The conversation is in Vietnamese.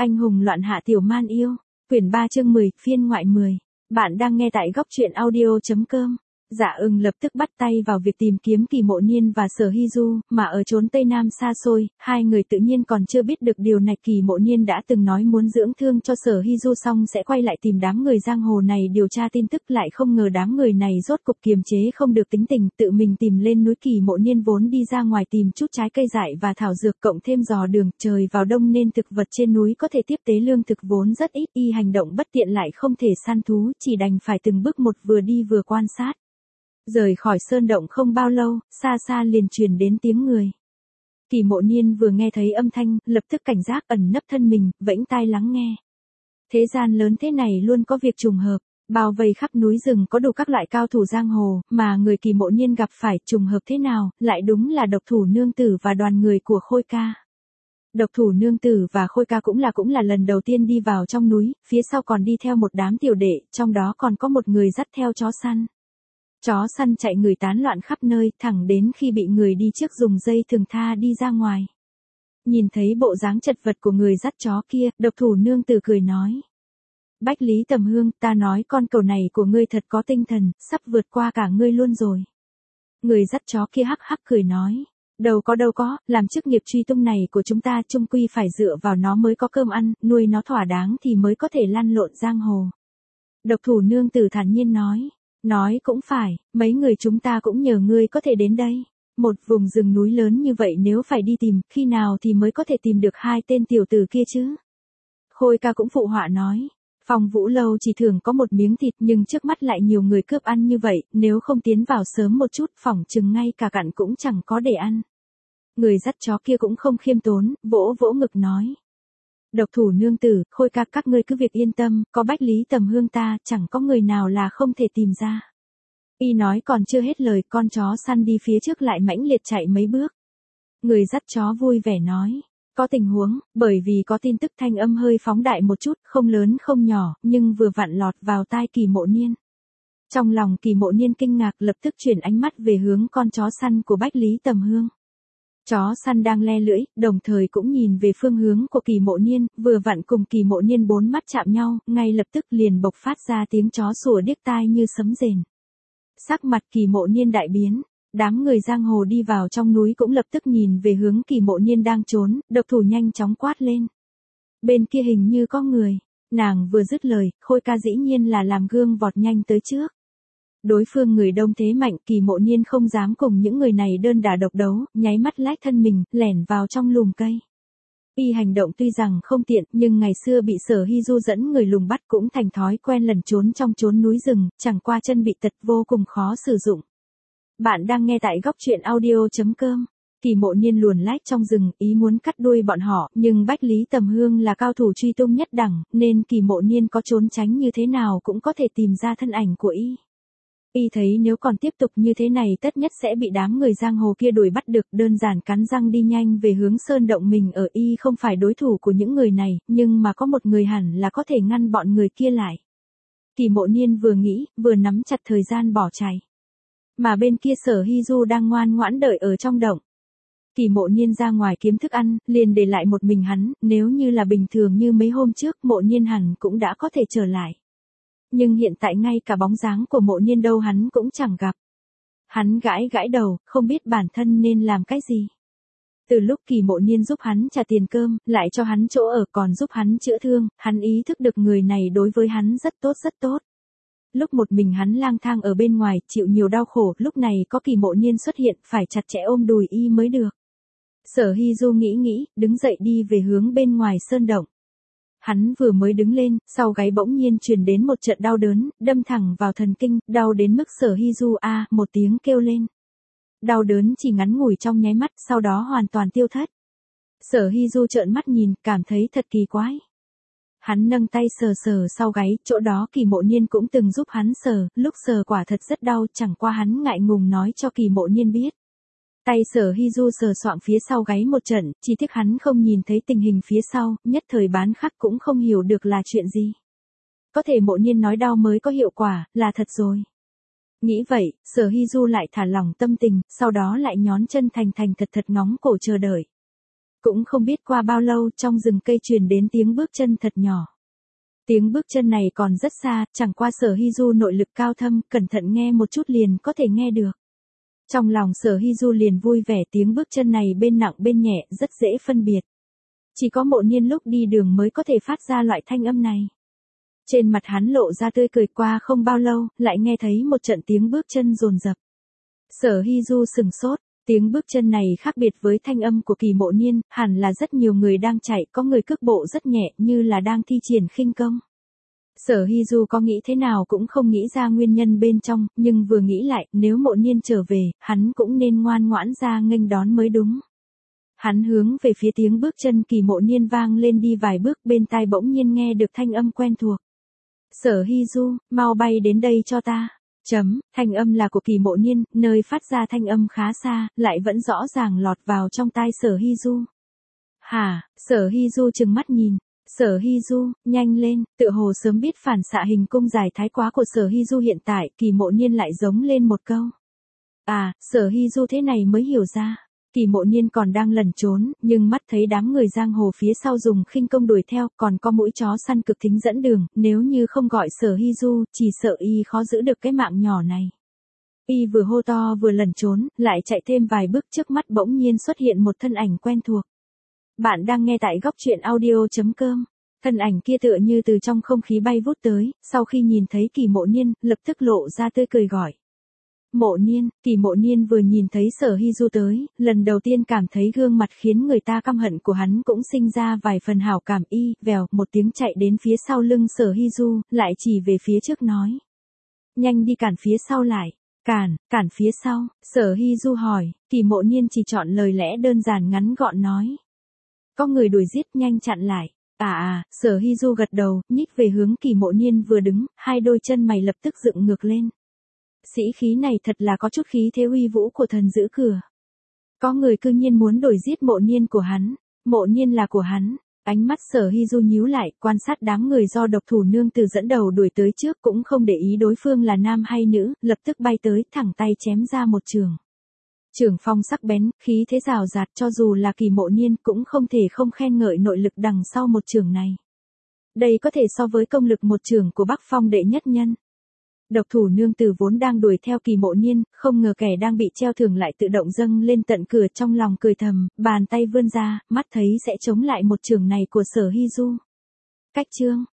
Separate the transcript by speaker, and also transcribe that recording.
Speaker 1: Anh hùng loạn hạ tiểu man yêu, quyển 3 chương 10, phiên ngoại 10. Bạn đang nghe tại góc truyện audio.com. Dạ lập tức bắt tay vào việc tìm kiếm Kỳ Mộ Niên và Sở Hy Du, mà ở chốn Tây Nam xa xôi, hai người tự nhiên còn chưa biết được điều này. Kỳ Mộ Niên đã từng nói muốn dưỡng thương cho Sở Hy Du xong sẽ quay lại tìm đám người giang hồ này điều tra tin tức, lại không ngờ đám người này rốt cục kiềm chế không được tính tình, tự mình tìm lên núi. Kỳ Mộ Niên vốn đi ra ngoài tìm chút trái cây dại và thảo dược, cộng thêm dò đường, trời vào đông nên thực vật trên núi có thể tiếp tế lương thực vốn rất ít, y hành động bất tiện lại không thể săn thú, chỉ đành phải từng bước một vừa đi vừa quan sát. Rời khỏi sơn động không bao lâu, xa xa liền truyền đến tiếng người. Kỳ Mộ Niên vừa nghe thấy âm thanh, lập tức cảnh giác ẩn nấp thân mình, vẫy tai lắng nghe. Thế gian lớn thế này luôn có việc trùng hợp, bao vây khắp núi rừng có đủ các loại cao thủ giang hồ, mà người Kỳ Mộ Niên gặp phải trùng hợp thế nào, lại đúng là độc thủ nương tử và đoàn người của Khôi Ca. Độc thủ nương tử và Khôi Ca cũng là lần đầu tiên đi vào trong núi, phía sau còn đi theo một đám tiểu đệ, trong đó còn có một người dắt theo chó săn. Chó săn chạy người tán loạn khắp nơi, thẳng đến khi bị người đi trước dùng dây thừng tha đi ra ngoài. Nhìn thấy bộ dáng chật vật của người dắt chó kia, độc thủ nương tử cười nói. Bách Lý Tầm Hương, ta nói con cẩu này của ngươi thật có tinh thần, sắp vượt qua cả ngươi luôn rồi. Người dắt chó kia hắc hắc cười nói. Đâu có, làm chức nghiệp truy tung này của chúng ta chung quy phải dựa vào nó mới có cơm ăn, nuôi nó thỏa đáng thì mới có thể lăn lộn giang hồ. Độc thủ nương tử thản nhiên nói. Nói cũng phải, mấy người chúng ta cũng nhờ ngươi có thể đến đây. Một vùng rừng núi lớn như vậy nếu phải đi tìm, khi nào thì mới có thể tìm được hai tên tiểu tử kia chứ? Khôi Ca cũng phụ họa nói. Phong Vũ Lâu chỉ thường có một miếng thịt, nhưng trước mắt lại nhiều người cướp ăn như vậy, nếu không tiến vào sớm một chút, phỏng chừng ngay cả cặn cũng chẳng có để ăn. Người dắt chó kia cũng không khiêm tốn, vỗ vỗ ngực nói. Độc thủ nương tử, Khôi Ca, các ngươi cứ việc yên tâm, có Bách Lý Tầm Hương ta, chẳng có người nào là không thể tìm ra. Y nói còn chưa hết lời, con chó săn đi phía trước lại mãnh liệt chạy mấy bước. Người dắt chó vui vẻ nói. Có tình huống, bởi vì có tin tức, thanh âm hơi phóng đại một chút, không lớn không nhỏ, nhưng vừa vặn lọt vào tai Kỳ Mộ Niên. Trong lòng Kỳ Mộ Niên kinh ngạc, lập tức chuyển ánh mắt về hướng con chó săn của Bách Lý Tầm Hương. Chó săn đang le lưỡi, đồng thời cũng nhìn về phương hướng của Kỳ Mộ Niên, vừa vặn cùng Kỳ Mộ Niên bốn mắt chạm nhau, ngay lập tức liền bộc phát ra tiếng chó sủa điếc tai như sấm rền. Sắc mặt Kỳ Mộ Niên đại biến, đám người giang hồ đi vào trong núi cũng lập tức nhìn về hướng Kỳ Mộ Niên đang trốn, độc thủ nhanh chóng quát lên. Bên kia hình như có người, nàng vừa dứt lời, Khôi Ca dĩ nhiên là làm gương vọt nhanh tới trước. Đối phương người đông thế mạnh, Kỳ Mộ Niên không dám cùng những người này đơn đả độc đấu, nháy mắt lách thân mình, lẻn vào trong lùm cây. Y hành động tuy rằng không tiện, nhưng ngày xưa bị Sở Hy Du dẫn người lùng bắt cũng thành thói quen lẩn trốn trong chốn núi rừng, chẳng qua chân bị tật vô cùng khó sử dụng. Bạn đang nghe tại góc truyện audio.com. Kỳ Mộ Niên luồn lách trong rừng, ý muốn cắt đuôi bọn họ, nhưng Bách Lý Tầm Hương là cao thủ truy tung nhất đẳng, nên Kỳ Mộ Niên có trốn tránh như thế nào cũng có thể tìm ra thân ảnh của y. Y thấy nếu còn tiếp tục như thế này tất nhất sẽ bị đám người giang hồ kia đuổi bắt được, đơn giản cắn răng đi nhanh về hướng sơn động mình ở. Y không phải đối thủ của những người này, nhưng mà có một người hẳn là có thể ngăn bọn người kia lại. Kỳ Mộ Niên vừa nghĩ, vừa nắm chặt thời gian bỏ chạy. Mà bên kia Sở Hy Du đang ngoan ngoãn đợi ở trong động. Kỳ Mộ Niên ra ngoài kiếm thức ăn, liền để lại một mình hắn, nếu như là bình thường như mấy hôm trước, Mộ Niên hẳn cũng đã có thể trở lại. Nhưng hiện tại ngay cả bóng dáng của Mộ Niên đâu hắn cũng chẳng gặp. Hắn gãi đầu, không biết bản thân nên làm cái gì. Từ lúc Kỳ Mộ Niên giúp hắn trả tiền cơm, lại cho hắn chỗ ở, còn giúp hắn chữa thương, hắn ý thức được người này đối với hắn rất tốt. Lúc một mình hắn lang thang ở bên ngoài, chịu nhiều đau khổ, lúc này có Kỳ Mộ Niên xuất hiện, phải chặt chẽ ôm đùi y mới được. Sở Hy Du nghĩ, đứng dậy đi về hướng bên ngoài sơn động. Hắn vừa mới đứng lên, sau gáy bỗng nhiên truyền đến một trận đau đớn, đâm thẳng vào thần kinh, đau đến mức Sở Hy Du một tiếng kêu lên. Đau đớn chỉ ngắn ngủi trong nháy mắt, sau đó hoàn toàn tiêu thất. Sở Hy Du trợn mắt nhìn, cảm thấy thật kỳ quái. Hắn nâng tay sờ sau gáy, chỗ đó Kỳ Mộ Niên cũng từng giúp hắn sờ, lúc sờ quả thật rất đau, chẳng qua hắn ngại ngùng nói cho Kỳ Mộ Niên biết. Tay Sở Hy Du sờ soạng phía sau gáy một trận, chỉ tiếc hắn không nhìn thấy tình hình phía sau, nhất thời bán khắc cũng không hiểu được là chuyện gì. Có thể Mộ Niên nói đau mới có hiệu quả, là thật rồi. Nghĩ vậy, Sở Hy Du lại thả lỏng tâm tình, sau đó lại nhón chân thành thật ngóng cổ chờ đợi. Cũng không biết qua bao lâu trong rừng cây truyền đến tiếng bước chân thật nhỏ. Tiếng bước chân này còn rất xa, chẳng qua Sở Hy Du nội lực cao thâm, cẩn thận nghe một chút liền có thể nghe được. Trong lòng Sở Hy Du liền vui vẻ, tiếng bước chân này bên nặng bên nhẹ, rất dễ phân biệt. Chỉ có Mộ Niên lúc đi đường mới có thể phát ra loại thanh âm này. Trên mặt hắn lộ ra tươi cười, qua không bao lâu, lại nghe thấy một trận tiếng bước chân dồn dập. Sở Hy Du sừng sốt, tiếng bước chân này khác biệt với thanh âm của Kỳ Mộ Niên, hẳn là rất nhiều người đang chạy, có người cước bộ rất nhẹ như là đang thi triển khinh công. Sở Hy Du có nghĩ thế nào cũng không nghĩ ra nguyên nhân bên trong, nhưng vừa nghĩ lại, nếu Mộ Niên trở về, hắn cũng nên ngoan ngoãn ra nghênh đón mới đúng. Hắn hướng về phía tiếng bước chân Kỳ Mộ Niên vang lên đi vài bước, bên tai bỗng nhiên nghe được thanh âm quen thuộc. Sở Hy Du, mau bay đến đây cho ta. Thanh âm là của Kỳ Mộ Niên, nơi phát ra thanh âm khá xa, lại vẫn rõ ràng lọt vào trong tai Sở Hy Du. Hả? Sở Hy Du trừng mắt nhìn. Sở Hy Du, nhanh lên, tựa hồ sớm biết phản xạ hình cung dài thái quá của Sở Hy Du hiện tại, Kỳ Mộ Niên lại giống lên một câu. À, Sở Hy Du thế này mới hiểu ra. Kỳ Mộ Niên còn đang lẩn trốn, nhưng mắt thấy đám người giang hồ phía sau dùng khinh công đuổi theo, còn có mũi chó săn cực thính dẫn đường, nếu như không gọi Sở Hy Du, chỉ sợ y khó giữ được cái mạng nhỏ này. Y vừa hô to vừa lẩn trốn, lại chạy thêm vài bước, trước mắt bỗng nhiên xuất hiện một thân ảnh quen thuộc. Bạn đang nghe tại góc truyện audio.com. Thân ảnh kia tựa như từ trong không khí bay vút tới, sau khi nhìn thấy Kỳ Mộ Niên, lập tức lộ ra tươi cười gọi. Mộ Niên. Kỳ Mộ Niên vừa nhìn thấy Sở Hy Du tới, lần đầu tiên cảm thấy gương mặt khiến người ta căm hận của hắn cũng sinh ra vài phần hảo cảm. Y, vèo, một tiếng chạy đến phía sau lưng Sở Hy Du, lại chỉ về phía trước nói. Nhanh đi cản phía sau lại. Cản phía sau, Sở Hy Du hỏi, Kỳ Mộ Niên chỉ chọn lời lẽ đơn giản ngắn gọn nói. Có người đuổi giết, nhanh chặn lại. Sở Hy Du gật đầu, nhích về hướng Kỳ Mộ Niên vừa đứng, hai đôi chân mày lập tức dựng ngược lên. Sĩ khí này thật là có chút khí thế uy vũ của thần giữ cửa. Có người cư nhiên muốn đuổi giết Mộ Niên của hắn. Mộ Niên là của hắn. Ánh mắt Sở Hy Du nhíu lại, quan sát đám người do Độc Thủ Nương Tử dẫn đầu đuổi tới trước, cũng không để ý đối phương là nam hay nữ, lập tức bay tới, thẳng tay chém ra một trường. Trường phong sắc bén, khí thế rào rạt, cho dù là Kỳ Mộ Niên cũng không thể không khen ngợi nội lực đằng sau một trường này. Đây có thể so với công lực một trường của Bắc Phong đệ nhất nhân. Độc Thủ Nương Tử vốn đang đuổi theo Kỳ Mộ Niên, không ngờ kẻ đang bị treo thưởng lại tự động dâng lên tận cửa, trong lòng cười thầm, bàn tay vươn ra, mắt thấy sẽ chống lại một trường này của Sở Hy Du. Cách chương,